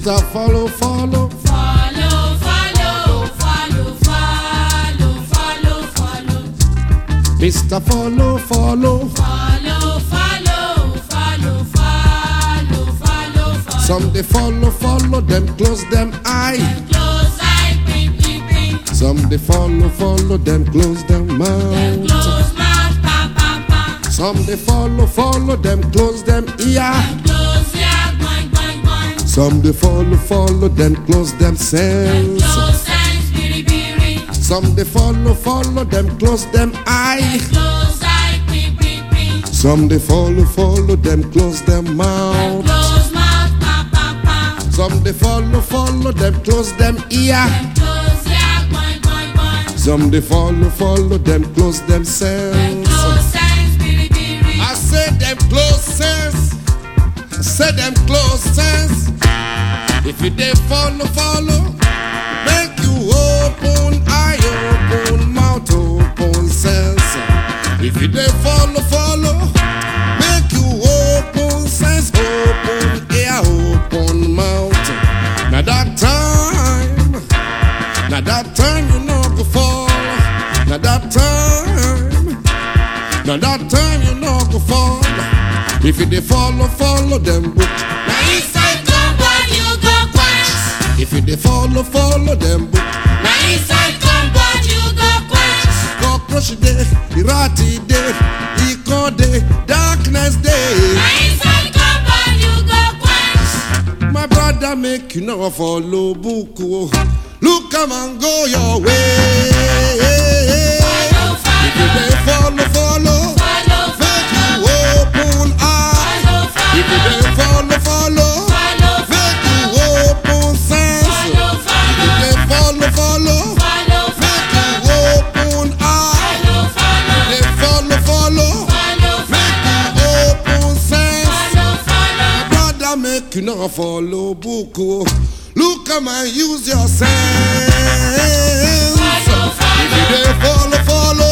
Mr. Follow, follow. Follow, follow, follow, follow, follow, follow. Mr. Follow, follow. Follow, follow, follow, follow, follow, follow. Some they follow, follow them, close them eye. Close eye, ping, ping, ping. Some they follow, follow them, close them Them mouth. close mouth, pa, pa, pa. Some they follow, follow them, close them ear. Close ear, boing, boing, boing. Some they follow, follow them, close them sense. Close eyes, biri, biri. Some they follow, follow them, close them eye. Close eye, ping, ping, ping. Some they follow, follow them, close them mouth. Close mouth, pa, pa, pa. Some they follow, follow them, close them ear. Close ear, boing, boing, boing. Some they follow, follow them, close them sense. Close eyes, biri, biri. I say them close sense. I say them close sense. If you they follow, follow, make you open eye, open mouth, open sense. If you they follow, follow, make you open sense, open ear, open mouth. Now that time you know go fall. Now that time you know go fall. If you they follow, follow them book. Now inside compound you go quench. If you they follow, follow them book. Now inside compound you go quench. Cockroach day, irati day, iko day, darkness day. Now inside compound you go quench. My brother make you know follow book. Oh. Look come and go your way. Follow, If you they follow, follow, follow, make you open eye. If you they follow, follow, follow, make you open sense. If you they follow, follow, follow, make you open eye. They follow, make you open sense. My brother make you not follow book. Oh. Look come and use your sense. If you they follow,